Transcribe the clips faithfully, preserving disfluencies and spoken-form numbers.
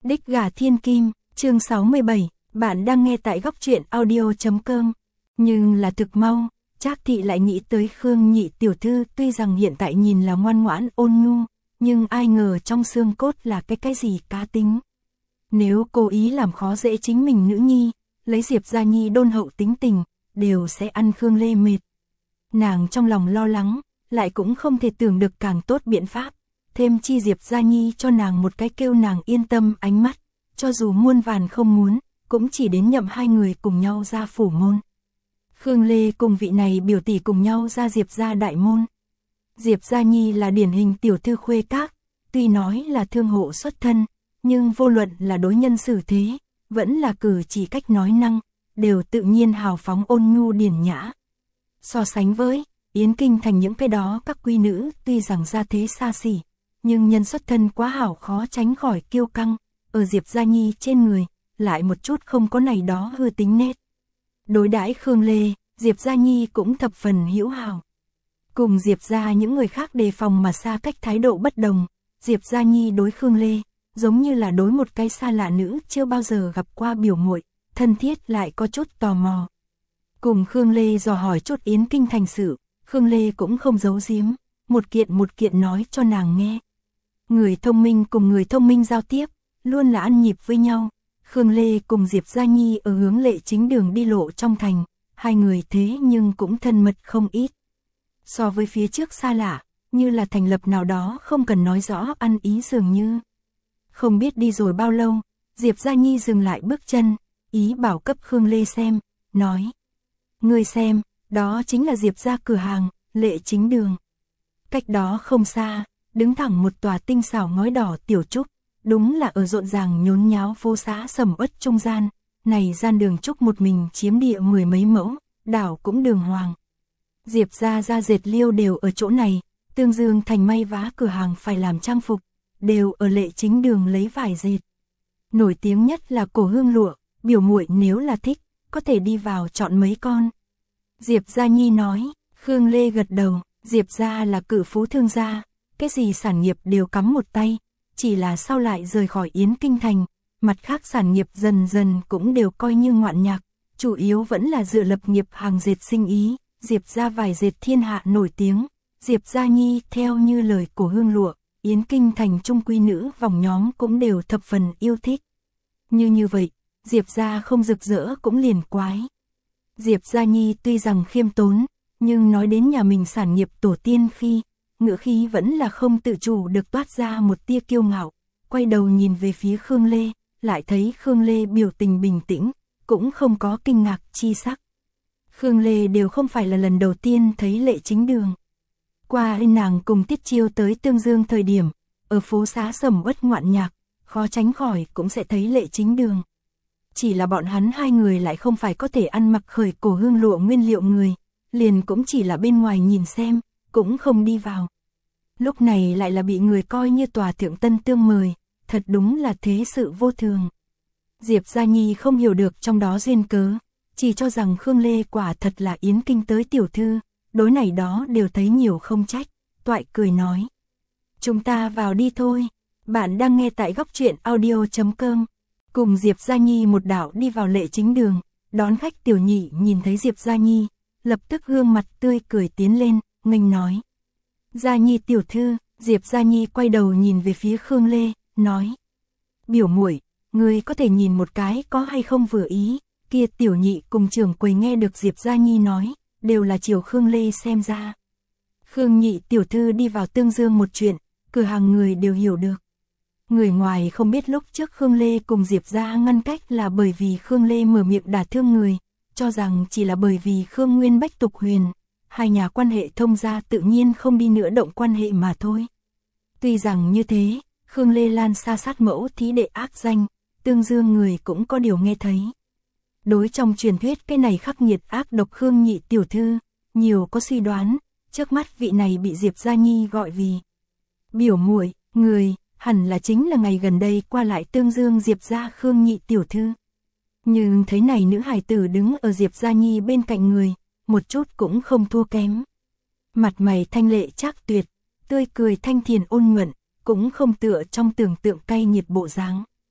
Đích gà thiên kim, chương sáu mươi bảy, bạn đang nghe tại góc truyện audio chấm com. Nhưng là thực mau, Trác Thị lại nghĩ tới Khương Nhị tiểu thư, tuy rằng hiện tại nhìn là ngoan ngoãn ôn nhu, nhưng ai ngờ trong xương cốt là cái cái gì cá tính. Nếu cố ý làm khó dễ chính mình nữ nhi, lấy Diệp Gia Nhi đôn hậu tính tình, đều sẽ ăn Khương Lê mệt. Nàng trong lòng lo lắng, lại cũng không thể tưởng được càng tốt biện pháp. Thêm chi Diệp Gia Nhi cho nàng một cái kêu nàng yên tâm ánh mắt, cho dù muôn vàn không muốn, cũng chỉ đến nhậm hai người cùng nhau ra phủ môn. Khương Lê cùng vị này biểu tỷ cùng nhau ra Diệp Gia đại môn. Diệp Gia Nhi là điển hình tiểu thư khuê các, tuy nói là thương hộ xuất thân, nhưng vô luận là đối nhân xử thế, vẫn là cử chỉ cách nói năng, đều tự nhiên hào phóng ôn nhu điển nhã. So sánh với Yến Kinh thành những cái đó các quý nữ, tuy rằng gia thế xa xỉ, nhưng nhân xuất thân quá hảo khó tránh khỏi kiêu căng, ở Diệp Gia Nhi trên người, lại một chút không có này đó hư tính nết. Đối đãi Khương Lê, Diệp Gia Nhi cũng thập phần hữu hảo. Cùng Diệp Gia những người khác đề phòng mà xa cách thái độ bất đồng, Diệp Gia Nhi đối Khương Lê, giống như là đối một cái xa lạ nữ chưa bao giờ gặp qua biểu muội, thân thiết lại có chút tò mò. Cùng Khương Lê dò hỏi chút Yến Kinh thành sự, Khương Lê cũng không giấu giếm, một kiện một kiện nói cho nàng nghe. Người thông minh cùng người thông minh giao tiếp, luôn là ăn nhịp với nhau. Khương Lê cùng Diệp Gia Nhi ở hướng Lệ Chính Đường đi lộ trong thành, hai người thế nhưng cũng thân mật không ít. So với phía trước xa lạ, như là thành lập nào đó không cần nói rõ ăn ý dường như. Không biết đi rồi bao lâu, Diệp Gia Nhi dừng lại bước chân, ý bảo cấp Khương Lê xem, nói. Ngươi xem, đó chính là Diệp Gia cửa hàng, Lệ Chính Đường. Cách đó không xa, đứng thẳng một tòa tinh xảo ngói đỏ tiểu trúc, đúng là ở rộn ràng nhốn nháo phố xá sầm uất trung gian, này gian đường trúc một mình chiếm địa mười mấy mẫu, đảo cũng đường hoàng. Diệp Gia gia dệt liêu đều ở chỗ này, Tương Dương thành may vá cửa hàng phải làm trang phục, đều ở Lệ Chính Đường lấy vải dệt. Nổi tiếng nhất là cổ hương lụa, biểu muội nếu là thích, có thể đi vào chọn mấy con. Diệp Gia Nhi nói, Khương Lê gật đầu, Diệp Gia là cự phú thương gia, cái gì sản nghiệp đều cắm một tay, chỉ là sau lại rời khỏi Yến Kinh thành, mặt khác sản nghiệp dần dần cũng đều coi như ngoạn nhạc, chủ yếu vẫn là dựa lập nghiệp hàng dệt sinh ý. Diệp Gia vải dệt thiên hạ nổi tiếng, Diệp Gia Nhi theo như lời của hương lụa, Yến Kinh thành trung quy nữ vòng nhóm cũng đều thập phần yêu thích. Như như vậy, Diệp Gia không rực rỡ cũng liền quái. Diệp Gia Nhi tuy rằng khiêm tốn, nhưng nói đến nhà mình sản nghiệp tổ tiên khi, ngữ khí vẫn là không tự chủ được toát ra một tia kiêu ngạo, quay đầu nhìn về phía Khương Lê, lại thấy Khương Lê biểu tình bình tĩnh, cũng không có kinh ngạc chi sắc. Khương Lê đều không phải là lần đầu tiên thấy Lệ Chính Đường. Qua nàng cùng Tiết Chiêu tới Tương Dương thời điểm, ở phố xá sầm uất ngoạn nhạc, khó tránh khỏi cũng sẽ thấy Lệ Chính Đường. Chỉ là bọn hắn hai người lại không phải có thể ăn mặc khởi cổ hương lụa nguyên liệu người, liền cũng chỉ là bên ngoài nhìn xem, cũng không đi vào. Lúc này lại là bị người coi như tòa thượng tân tương mời, thật đúng là thế sự vô thường. Diệp Gia Nhi không hiểu được trong đó duyên cớ, chỉ cho rằng Khương Lê quả thật là Yến Kinh tới tiểu thư, đối này đó đều thấy nhiều không trách, toại cười nói. Chúng ta vào đi thôi, bạn đang nghe tại góc truyện audio chấm com. Cùng Diệp Gia Nhi một đạo đi vào Lệ Chính Đường, đón khách tiểu nhị nhìn thấy Diệp Gia Nhi, lập tức gương mặt tươi cười tiến lên, nghênh nói. Gia Nhi tiểu thư, Diệp Gia Nhi quay đầu nhìn về phía Khương Lê, nói. Biểu muội, ngươi có thể nhìn một cái có hay không vừa ý. Kia tiểu nhị cùng trưởng quầy nghe được Diệp Gia Nhi nói, đều là chiều Khương Lê xem ra. Khương Nhị tiểu thư đi vào Tương Dương một chuyện, cửa hàng người đều hiểu được. Người ngoài không biết lúc trước Khương Lê cùng Diệp Gia ngăn cách là bởi vì Khương Lê mở miệng đả thương người, cho rằng chỉ là bởi vì Khương Nguyên Bách tục huyền, hai nhà quan hệ thông gia tự nhiên không đi nữa động quan hệ mà thôi. Tuy rằng như thế, Khương Lê lan xa sát mẫu thí đệ ác danh, Tương Dương người cũng có điều nghe thấy. Đối trong truyền thuyết cái này khắc nghiệt ác độc Khương Nhị tiểu thư, nhiều có suy đoán, trước mắt vị này bị Diệp Gia Nhi gọi vì biểu muội, người, hẳn là chính là ngày gần đây qua lại Tương Dương Diệp Gia Khương Nhị tiểu thư. Nhưng thấy này nữ hài tử đứng ở Diệp Gia Nhi bên cạnh người, một chút cũng không thua kém. Mặt mày thanh lệ trác tuyệt, tươi cười thanh thiền ôn nhuận, cũng không tựa trong tưởng tượng cay nghiệt bộ dáng.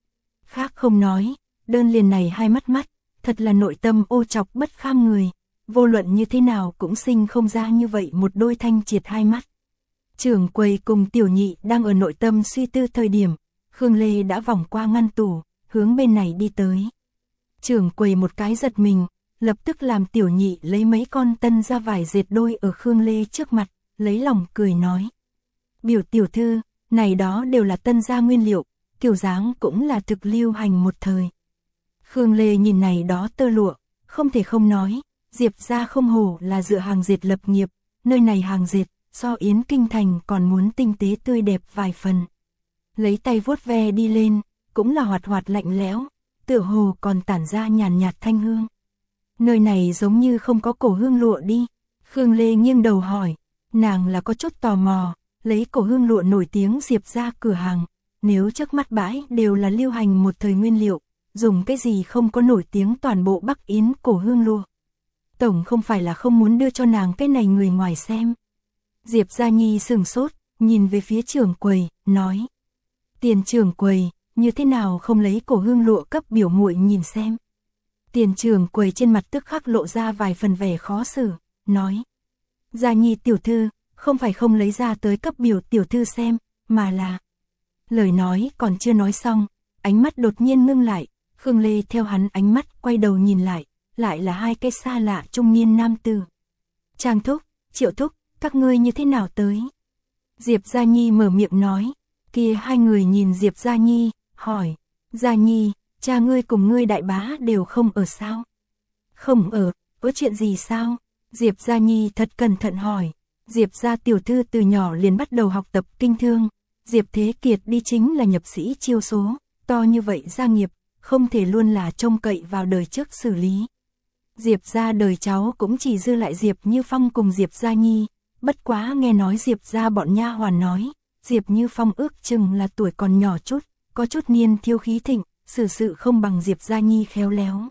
khác không nói, đơn liền này hai mắt mắt, thật là nội tâm ô trọc bất kham người, vô luận như thế nào cũng sinh không ra như vậy một đôi thanh triệt hai mắt. Trưởng quầy cùng tiểu nhị đang ở nội tâm suy tư thời điểm, Khương Lê đã vòng qua ngăn tủ, hướng bên này đi tới. Trưởng quầy một cái giật mình, lập tức làm tiểu nhị lấy mấy con tân ra vải dệt đôi ở Khương Lê trước mặt, lấy lòng cười nói. Biểu tiểu thư, này đó đều là tân gia nguyên liệu, kiểu dáng cũng là thực lưu hành một thời. Khương Lê nhìn này đó tơ lụa, không thể không nói, Diệp gia không hổ là dựa hàng dệt lập nghiệp, nơi này hàng dệt, so Yến Kinh Thành còn muốn tinh tế tươi đẹp vài phần. Lấy tay vuốt ve đi lên, cũng là hoạt hoạt lạnh lẽo, tựa hồ còn tản ra nhàn nhạt thanh hương. Nơi này giống như không có cổ hương lụa đi. Khương Lê nghiêng đầu hỏi, nàng là có chút tò mò, lấy cổ hương lụa nổi tiếng Diệp ra cửa hàng, nếu trước mắt bãi đều là lưu hành một thời nguyên liệu, dùng cái gì không có nổi tiếng toàn bộ Bắc Yến cổ hương lụa. Tổng không phải là không muốn đưa cho nàng cái này người ngoài xem. Diệp Gia Nhi sừng sốt, nhìn về phía trưởng quầy, nói. Tiền trưởng quầy, như thế nào không lấy cổ hương lụa cấp biểu muội nhìn xem. Tiền trưởng quầy trên mặt tức khắc lộ ra vài phần vẻ khó xử, nói. Gia Nhi tiểu thư, không phải không lấy ra tới cấp biểu tiểu thư xem, mà là... Lời nói còn chưa nói xong, ánh mắt đột nhiên ngưng lại, Khương Lê theo hắn ánh mắt quay đầu nhìn lại, lại là hai cái xa lạ trung niên nam tử. Trang thúc, Triệu thúc, các ngươi như thế nào tới? Diệp Gia Nhi mở miệng nói, kia hai người nhìn Diệp Gia Nhi, hỏi, Gia Nhi, cha ngươi cùng ngươi đại bá đều không ở sao? Không ở, có chuyện gì sao? Diệp Gia Nhi thật cẩn thận hỏi, Diệp Gia tiểu thư từ nhỏ liền bắt đầu học tập kinh thương, Diệp Thế Kiệt đi chính là nhập sĩ chiêu số, to như vậy gia nghiệp, không thể luôn là trông cậy vào đời trước xử lý. Diệp gia đời cháu cũng chỉ dư lại Diệp Như Phong cùng Diệp Gia Nhi, bất quá nghe nói Diệp gia bọn nha hoàn nói, Diệp Như Phong ước chừng là tuổi còn nhỏ chút, có chút niên thiêu khí thịnh, xử sự không bằng Diệp Gia Nhi khéo léo.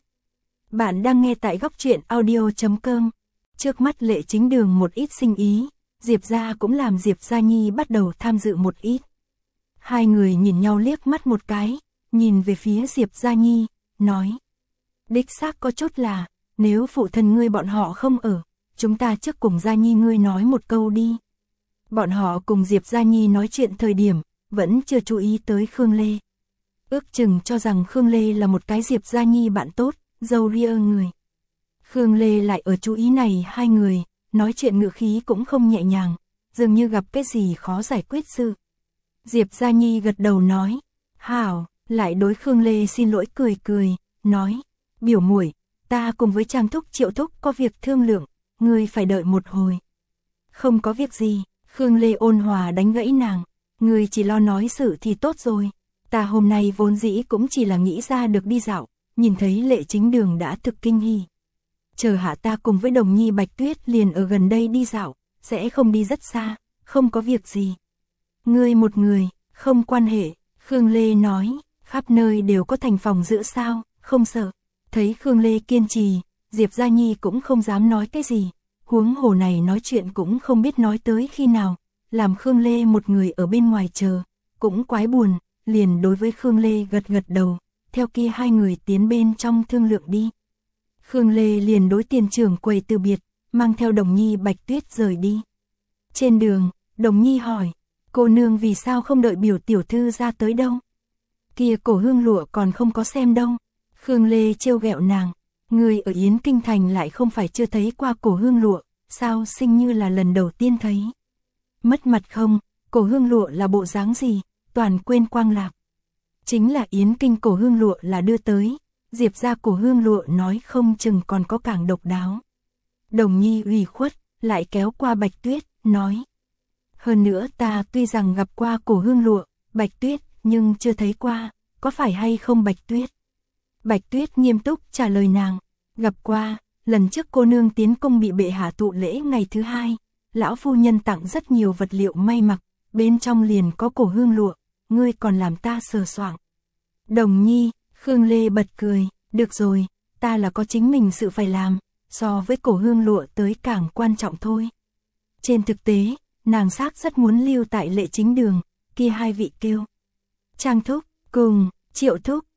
Bạn đang nghe tại góc truyện audio chấm com. Trước mắt Lệ Chính Đường một ít sinh ý, Diệp gia cũng làm Diệp Gia Nhi bắt đầu tham dự một ít. Hai người nhìn nhau liếc mắt một cái, nhìn về phía Diệp Gia Nhi, nói. Đích xác có chút là, nếu phụ thân ngươi bọn họ không ở, chúng ta trước cùng Gia Nhi ngươi nói một câu đi. Bọn họ cùng Diệp Gia Nhi nói chuyện thời điểm, vẫn chưa chú ý tới Khương Lê. Ước chừng cho rằng Khương Lê là một cái Diệp Gia Nhi bạn tốt, dâu ria người. Khương Lê lại ở chú ý này hai người, nói chuyện ngữ khí cũng không nhẹ nhàng, dường như gặp cái gì khó giải quyết sự. Diệp Gia Nhi gật đầu nói, hảo, lại đối Khương Lê xin lỗi cười cười, nói, biểu muội, ta cùng với Trang thúc Triệu thúc có việc thương lượng, ngươi phải đợi một hồi. Không có việc gì, Khương Lê ôn hòa đánh gãy nàng, ngươi chỉ lo nói sự thì tốt rồi, ta hôm nay vốn dĩ cũng chỉ là nghĩ ra được đi dạo, nhìn thấy Lệ Chính Đường đã thực kinh hỉ. Chờ hạ ta cùng với Đồng Nhi Bạch Tuyết liền ở gần đây đi dạo, sẽ không đi rất xa, không có việc gì. Ngươi một người, không quan hệ, Khương Lê nói, khắp nơi đều có thành phòng giữ sao, không sợ. Thấy Khương Lê kiên trì, Diệp Gia Nhi cũng không dám nói cái gì, huống hồ này nói chuyện cũng không biết nói tới khi nào, làm Khương Lê một người ở bên ngoài chờ, cũng quái buồn, liền đối với Khương Lê gật gật đầu, theo kia hai người tiến bên trong thương lượng đi. Khương Lê liền đối tiền trưởng quầy từ biệt, mang theo Đồng Nhi Bạch Tuyết rời đi. Trên đường, Đồng Nhi hỏi, cô nương vì sao không đợi biểu tiểu thư ra tới đâu? Kia cổ hương lụa còn không có xem đâu. Khương Lê trêu ghẹo nàng, người ở Yến Kinh Thành lại không phải chưa thấy qua cổ hương lụa, sao sinh như là lần đầu tiên thấy. Mất mặt không, cổ hương lụa là bộ dáng gì, toàn quên quang lạc. Chính là Yến Kinh cổ hương lụa là đưa tới, Diệp ra cổ hương lụa nói không chừng còn có càng độc đáo. Đồng Nhi ủy khuất, lại kéo qua Bạch Tuyết, nói. Hơn nữa ta tuy rằng gặp qua cổ hương lụa, Bạch Tuyết, nhưng chưa thấy qua, có phải hay không Bạch Tuyết? Bạch Tuyết nghiêm túc trả lời nàng, gặp qua, lần trước cô nương tiến cung bị bệ hạ thụ lễ ngày thứ hai, lão phu nhân tặng rất nhiều vật liệu may mặc, bên trong liền có cổ hương lụa, ngươi còn làm ta sờ soạng. Đồng Nhi, Khương Lê bật cười, được rồi, ta là có chính mình sự phải làm, so với cổ hương lụa tới càng quan trọng thôi. Trên thực tế, nàng xác rất muốn lưu tại Lệ Chính Đường, kia hai vị kêu. Trang thúc, cùng, Triệu thúc,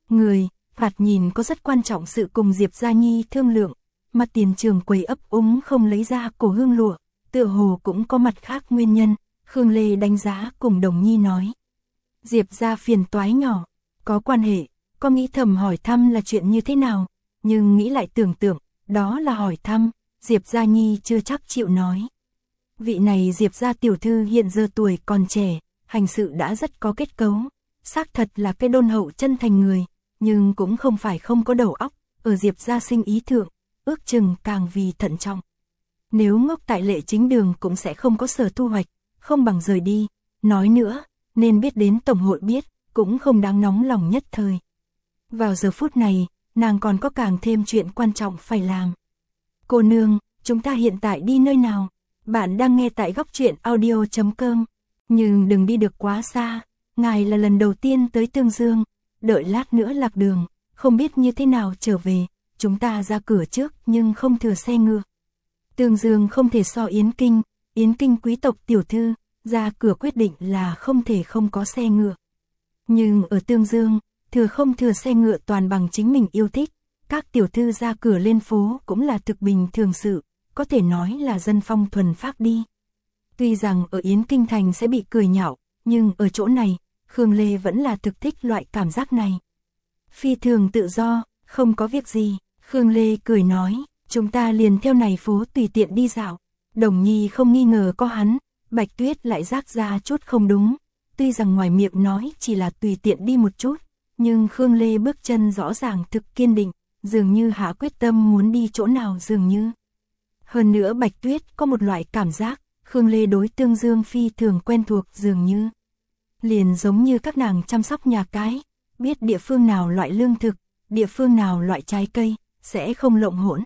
người, thoạt nhìn có rất quan trọng sự cùng Diệp Gia Nhi thương lượng, mà Tiền Trường Quầy ấp úng không lấy ra cổ hương lụa, tựa hồ cũng có mặt khác nguyên nhân, Khương Lê đánh giá cùng Đồng Nhi nói. Diệp gia phiền toái nhỏ, có quan hệ, có nghĩ thầm hỏi thăm là chuyện như thế nào, nhưng nghĩ lại tưởng tượng, đó là hỏi thăm, Diệp Gia Nhi chưa chắc chịu nói. Vị này Diệp gia tiểu thư hiện giờ tuổi còn trẻ, hành sự đã rất có kết cấu, xác thật là cái đôn hậu chân thành người, nhưng cũng không phải không có đầu óc, ở Diệp gia sinh ý thượng, ước chừng càng vì thận trọng. Nếu ngốc tại Lệ Chính Đường cũng sẽ không có sở thu hoạch, không bằng rời đi, nói nữa, nên biết đến tổng hội biết, cũng không đáng nóng lòng nhất thời. Vào giờ phút này, nàng còn có càng thêm chuyện quan trọng phải làm. Cô nương, chúng ta hiện tại đi nơi nào? Bạn đang nghe tại góc truyện audio chấm com, nhưng đừng đi được quá xa, ngài là lần đầu tiên tới Tương Dương, đợi lát nữa lạc đường, không biết như thế nào trở về, chúng ta ra cửa trước nhưng không thừa xe ngựa. Tương Dương không thể so Yến Kinh, Yến Kinh quý tộc tiểu thư, ra cửa quyết định là không thể không có xe ngựa. Nhưng ở Tương Dương, thừa không thừa xe ngựa toàn bằng chính mình yêu thích, các tiểu thư ra cửa lên phố cũng là thực bình thường sự, có thể nói là dân phong thuần phác đi. Tuy rằng ở Yến Kinh Thành sẽ bị cười nhạo, nhưng ở chỗ này, Khương Lê vẫn là thực thích loại cảm giác này. Phi thường tự do, không có việc gì, Khương Lê cười nói, chúng ta liền theo này phố tùy tiện đi dạo. Đồng Nhi không nghi ngờ có hắn, Bạch Tuyết lại giác ra chút không đúng, tuy rằng ngoài miệng nói chỉ là tùy tiện đi một chút, nhưng Khương Lê bước chân rõ ràng thực kiên định, dường như hạ quyết tâm muốn đi chỗ nào dường như. Hơn nữa Bạch Tuyết có một loại cảm giác, Khương Lê đối Tương Dương phi thường quen thuộc dường như. Liền giống như các nàng chăm sóc nhà cái, biết địa phương nào loại lương thực, địa phương nào loại trái cây, sẽ không lộn hỗn.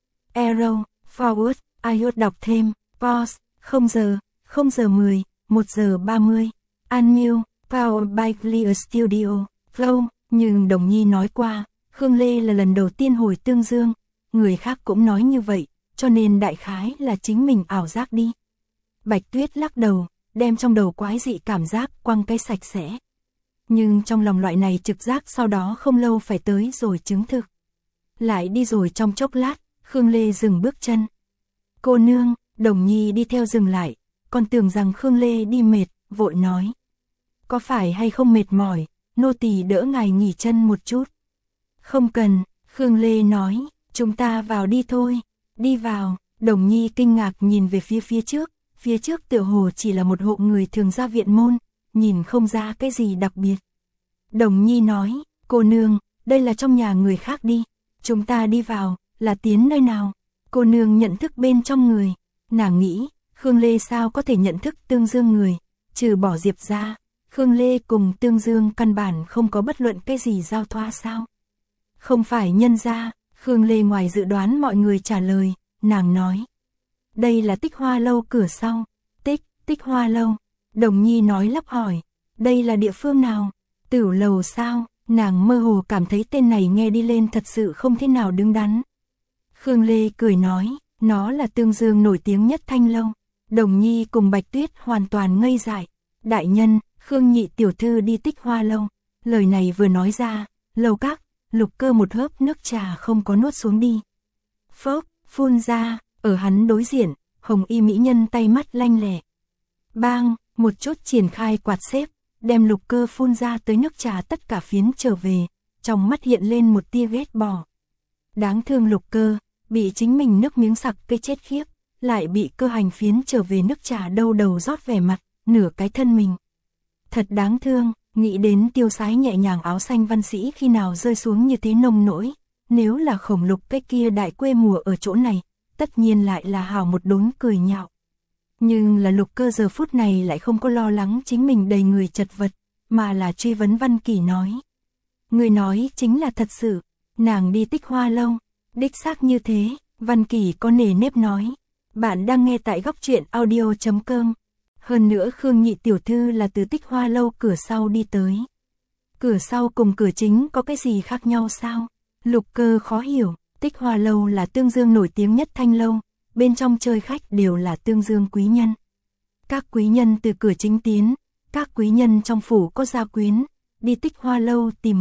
Arrow, forward, iOS đọc thêm, pause, không giờ, không giờ mười, một giờ ba mươi, Unmute, Power by Clear Studio, Flow, nhưng Đồng Nhi nói qua, Khương Lê là lần đầu tiên hồi Tương Dương, người khác cũng nói như vậy, cho nên đại khái là chính mình ảo giác đi. Bạch Tuyết lắc đầu, đem trong đầu quái dị cảm giác quăng cái sạch sẽ. Nhưng trong lòng loại này trực giác sau đó không lâu phải tới rồi chứng thực. Lại đi rồi trong chốc lát, Khương Lê dừng bước chân. Cô nương, Đồng Nhi đi theo dừng lại, còn tưởng rằng Khương Lê đi mệt, vội nói. Có phải hay không mệt mỏi, nô tỳ đỡ ngài nghỉ chân một chút. Không cần, Khương Lê nói, chúng ta vào đi thôi. Đi vào, Đồng Nhi kinh ngạc nhìn về phía phía trước, phía trước tựa hồ chỉ là một hộ người thường ra viện môn, nhìn không ra cái gì đặc biệt. Đồng Nhi nói, cô nương, đây là trong nhà người khác đi, chúng ta đi vào, là tiến nơi nào? Cô nương nhận thức bên trong người, nàng nghĩ, Khương Lê sao có thể nhận thức Tương Dương người, trừ bỏ Diệp ra, Khương Lê cùng Tương Dương căn bản không có bất luận cái gì giao thoa sao? Không phải nhân ra, Khương Lê ngoài dự đoán mọi người trả lời, nàng nói. Đây là Tích Hoa Lâu cửa sau, Tích, Tích Hoa Lâu, Đồng Nhi nói lắp hỏi, đây là địa phương nào? Tửu lầu sao? Nàng mơ hồ cảm thấy tên này nghe đi lên thật sự không thế nào đứng đắn. Khương Lê cười nói, nó là Tương Dương nổi tiếng nhất thanh lâu. Đồng Nhi cùng Bạch Tuyết hoàn toàn ngây dại. Đại nhân, Khương nhị tiểu thư đi Tích Hoa Lâu. Lời này vừa nói ra, Lâu Các, Lục Cơ một hớp nước trà không có nuốt xuống đi. Phốc, phun ra, ở hắn đối diện, hồng y mỹ nhân tay mắt lanh lẹ. Bang, một chút triển khai quạt xếp, đem Lục Cơ phun ra tới nước trà tất cả phiến trở về, trong mắt hiện lên một tia ghét bỏ. Đáng thương Lục Cơ, bị chính mình nước miếng sặc cây chết khiếp, lại bị cơ hành phiến trở về nước trà đâu đầu rót vẻ mặt, nửa cái thân mình. Thật đáng thương, nghĩ đến tiêu sái nhẹ nhàng áo xanh văn sĩ khi nào rơi xuống như thế nông nỗi, nếu là Khổng Lục cái kia đại quê mùa ở chỗ này, tất nhiên lại là hào một đốn cười nhạo. Nhưng là Lục Cơ giờ phút này lại không có lo lắng chính mình đầy người chật vật, mà là truy vấn Văn Kỳ nói. Người nói chính là thật sự, nàng đi Tích Hoa Lâu, đích xác như thế, Văn Kỳ có nề nếp nói. Bạn đang nghe tại góc truyện audio chấm com. Hơn nữa Khương nhị tiểu thư là từ Tích Hoa Lâu cửa sau đi tới. Cửa sau cùng cửa chính có cái gì khác nhau sao? Lục Cơ khó hiểu, Tích Hoa Lâu là Tương Dương nổi tiếng nhất thanh lâu, bên trong chơi khách đều là Tương Dương quý nhân. Các quý nhân từ cửa chính tiến, các quý nhân trong phủ có gia quyến, đi Tích Hoa Lâu tìm người,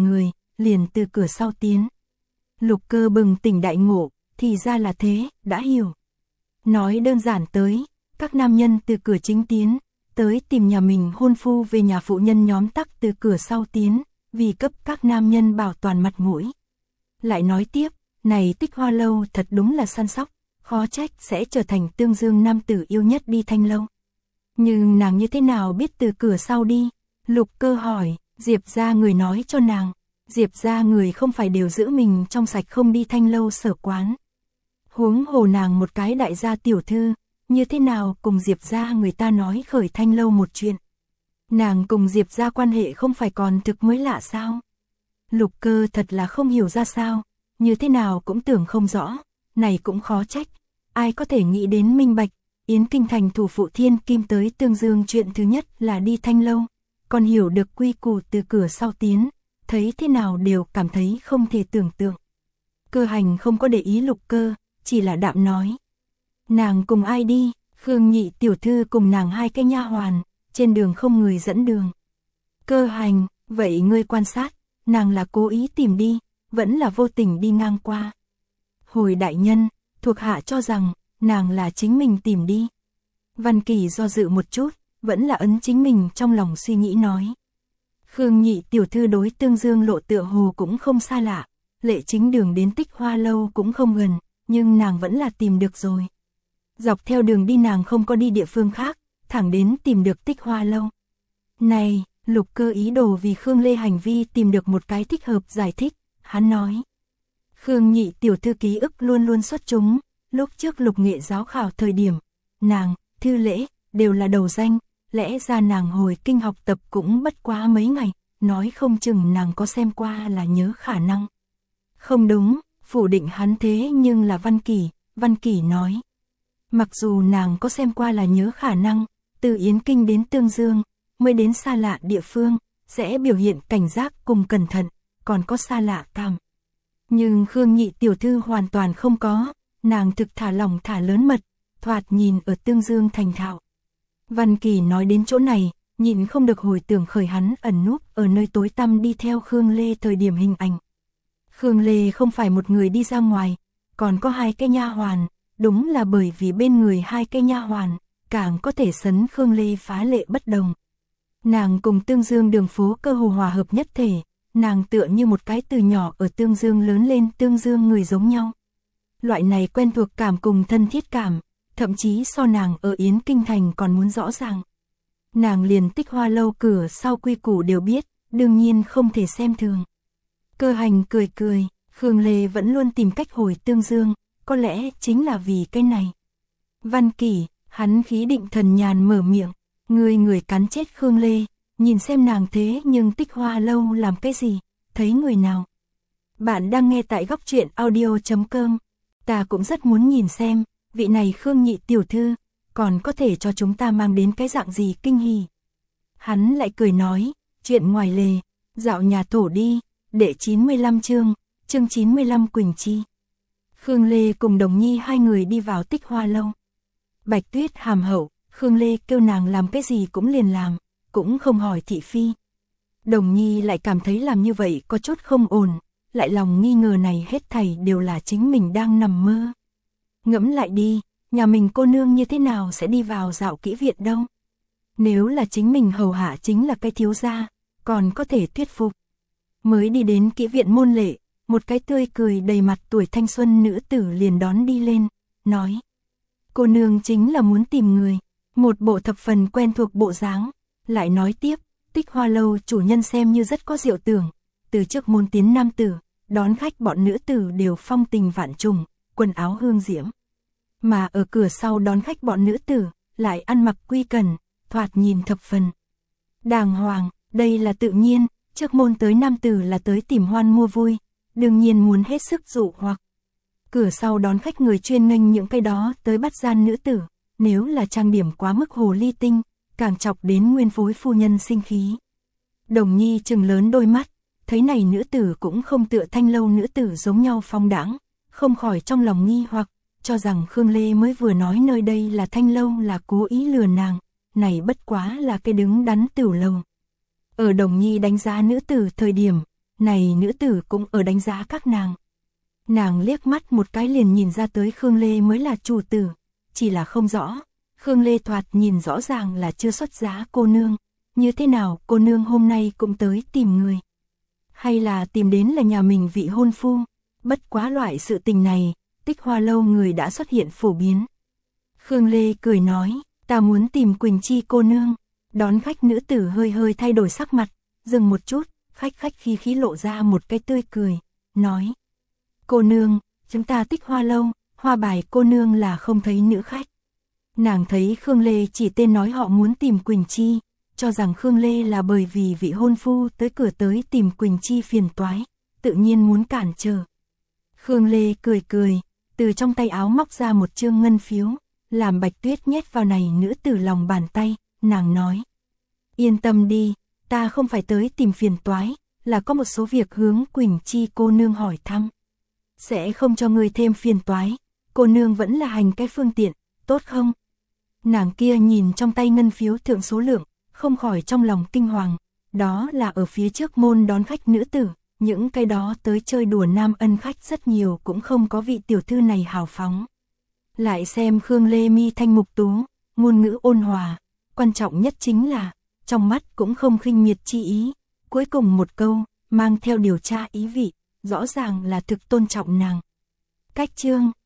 liền từ cửa sau tiến. Lục Cơ bừng tỉnh đại ngộ, thì ra là thế, đã hiểu. Nói đơn giản tới, các nam nhân từ cửa chính tiến, tới tìm nhà mình hôn phu về nhà phụ nhân nhóm tắc từ cửa sau tiến, vì cấp các nam nhân bảo toàn mặt mũi. Lại nói tiếp, này Tích Hoa lâu thật đúng là săn sóc, khó trách sẽ trở thành Tương Dương nam tử yêu nhất đi Thanh lâu. Nhưng nàng như thế nào biết từ cửa sau đi? Lục Cơ hỏi, Diệp gia người nói cho nàng. Diệp gia người không phải đều giữ mình trong sạch không đi Thanh lâu sở quán. Huống hồ nàng một cái đại gia tiểu thư, như thế nào cùng Diệp gia người ta nói khởi Thanh lâu một chuyện. Nàng cùng Diệp gia quan hệ không phải còn thực mới lạ sao? Lục Cơ thật là không hiểu ra sao, như thế nào cũng tưởng không rõ, này cũng khó trách. Ai có thể nghĩ đến minh bạch, Yến Kinh thành thủ phụ Thiên Kim tới Tương Dương chuyện thứ nhất là đi Thanh lâu, còn hiểu được quy củ từ cửa sau tiến, thấy thế nào đều cảm thấy không thể tưởng tượng. Cơ Hành không có để ý Lục Cơ, chỉ là đạm nói. Nàng cùng ai đi? Khương Nhị tiểu thư cùng nàng hai cái nha hoàn, trên đường không người dẫn đường. Cơ Hành, vậy ngươi quan sát, nàng là cố ý tìm đi, vẫn là vô tình đi ngang qua. Hồi đại nhân, thuộc hạ cho rằng, nàng là chính mình tìm đi. Văn Kỳ do dự một chút, vẫn là ấn chính mình trong lòng suy nghĩ nói. Khương Nhị tiểu thư đối Tương Dương lộ tựa hồ cũng không xa lạ, lệ chính đường đến Tích Hoa lâu cũng không gần, nhưng nàng vẫn là tìm được rồi. Dọc theo đường đi nàng không có đi địa phương khác, thẳng đến tìm được Tích Hoa lâu. Này, Lục Cơ ý đồ vì Khương Lê hành vi tìm được một cái thích hợp giải thích, hắn nói. Khương Nhị tiểu thư ký ức luôn luôn xuất chúng, lúc trước Lục Nghệ giáo khảo thời điểm, nàng, Thư Lễ, đều là đầu danh, lẽ ra nàng hồi kinh học tập cũng bất quá mấy ngày, nói không chừng nàng có xem qua là nhớ khả năng. Không đúng, phủ định hắn thế nhưng là Văn Kỳ, Văn Kỳ nói. Mặc dù nàng có xem qua là nhớ khả năng, từ Yến Kinh đến Tương Dương, mới đến xa lạ địa phương, sẽ biểu hiện cảnh giác cùng cẩn thận, còn có xa lạ cảm. Nhưng Khương Nhị tiểu thư hoàn toàn không có, nàng thực thả lòng thả lớn mật, thoạt nhìn ở Tương Dương thành thạo. Văn Kỳ nói đến chỗ này, nhịn không được hồi tưởng khởi hắn ẩn núp ở nơi tối tăm đi theo Khương Lê thời điểm hình ảnh. Khương Lê không phải một người đi ra ngoài, còn có hai cái nha hoàn, đúng là bởi vì bên người hai cái nha hoàn, càng có thể sấn Khương Lê phá lệ bất đồng. Nàng cùng Tương Dương đường phố cơ hồ hòa hợp nhất thể, nàng tựa như một cái từ nhỏ ở Tương Dương lớn lên Tương Dương người giống nhau. Loại này quen thuộc cảm cùng thân thiết cảm, thậm chí so nàng ở Yến Kinh thành còn muốn rõ ràng. Nàng liền Tích Hoa lâu cửa sau quy củ đều biết, đương nhiên không thể xem thường. Cơ Hành cười cười, Khương Lê vẫn luôn tìm cách hồi Tương Dương, có lẽ chính là vì cái này. Văn Kỳ, hắn khí định thần nhàn mở miệng, người người cắn chết Khương Lê, nhìn xem nàng thế nhưng Tích Hoa lâu làm cái gì, thấy người nào. Bạn đang nghe tại góc truyện audio chấm com, ta cũng rất muốn nhìn xem, vị này Khương Nhị tiểu thư, còn có thể cho chúng ta mang đến cái dạng gì kinh hỉ. Hắn lại cười nói, chuyện ngoài lề, dạo nhà thổ đi, đệ chín mươi lăm chương, chương chín mươi lăm Quỳnh Chi. Khương Lê cùng Đồng Nhi hai người đi vào Tích Hoa lâu. Bạch Tuyết hàm hậu, Khương Lê kêu nàng làm cái gì cũng liền làm, cũng không hỏi thị phi. Đồng Nhi lại cảm thấy làm như vậy có chút không ổn, lại lòng nghi ngờ này hết thảy đều là chính mình đang nằm mơ. Ngẫm lại đi, nhà mình cô nương như thế nào sẽ đi vào dạo kỹ viện đâu? Nếu là chính mình hầu hạ chính là cái thiếu gia, còn có thể thuyết phục. Mới đi đến kỹ viện môn lệ, một cái tươi cười đầy mặt tuổi thanh xuân nữ tử liền đón đi lên, nói. Cô nương chính là muốn tìm người, một bộ thập phần quen thuộc bộ dáng, lại nói tiếp, Tích Hoa lâu chủ nhân xem như rất có diệu tưởng, từ trước môn tiến nam tử, đón khách bọn nữ tử đều phong tình vạn trùng, quần áo hương diễm. Mà ở cửa sau đón khách bọn nữ tử, lại ăn mặc quy cẩn, thoạt nhìn thập phần đàng hoàng, đây là tự nhiên, trước môn tới nam tử là tới tìm hoan mua vui, đương nhiên muốn hết sức dụ hoặc. Cửa sau đón khách người chuyên nghênh những cái đó tới bắt gian nữ tử, nếu là trang điểm quá mức hồ ly tinh, càng chọc đến nguyên phối phu nhân sinh khí. Đồng Nhi trừng lớn đôi mắt, thấy này nữ tử cũng không tựa Thanh lâu nữ tử giống nhau phong đãng, không khỏi trong lòng nghi hoặc, cho rằng Khương Lê mới vừa nói nơi đây là Thanh lâu là cố ý lừa nàng, này bất quá là cái đứng đắn tửu lầu. Ở Đồng Nhi đánh giá nữ tử thời điểm, này nữ tử cũng ở đánh giá các nàng. Nàng liếc mắt một cái liền nhìn ra tới Khương Lê mới là chủ tử, chỉ là không rõ, Khương Lê thoạt nhìn rõ ràng là chưa xuất giá cô nương, như thế nào cô nương hôm nay cũng tới tìm người. Hay là tìm đến là nhà mình vị hôn phu, bất quá loại sự tình này, Tích Hoa lâu người đã xuất hiện phổ biến. Khương Lê cười nói, ta muốn tìm Quỳnh Chi cô nương. Đón khách nữ tử hơi hơi thay đổi sắc mặt, dừng một chút, khách khách khí khí lộ ra một cái tươi cười, nói. Cô nương, chúng ta Tích Hoa lâu, Hoa Bài cô nương là không thấy nữ khách. Nàng thấy Khương Lê chỉ tên nói họ muốn tìm Quỳnh Chi, cho rằng Khương Lê là bởi vì vị hôn phu tới cửa tới tìm Quỳnh Chi phiền toái, tự nhiên muốn cản trở. Khương Lê cười cười, từ trong tay áo móc ra một trương ngân phiếu, làm Bạch Tuyết nhét vào này nữ tử lòng bàn tay, nàng nói. Yên tâm đi, ta không phải tới tìm phiền toái, là có một số việc hướng Quỳnh Chi cô nương hỏi thăm. Sẽ không cho người thêm phiền toái, cô nương vẫn là hành cái phương tiện, tốt không? Nàng kia nhìn trong tay ngân phiếu thượng số lượng, không khỏi trong lòng kinh hoàng, đó là ở phía trước môn đón khách nữ tử, những cái đó tới chơi đùa nam ân khách rất nhiều cũng không có vị tiểu thư này hào phóng. Lại xem Khương Lê mi thanh mục tú, ngôn ngữ ôn hòa, quan trọng nhất chính là, trong mắt cũng không khinh miệt chi ý, cuối cùng một câu, mang theo điều tra ý vị, rõ ràng là thực tôn trọng nàng. Cách chương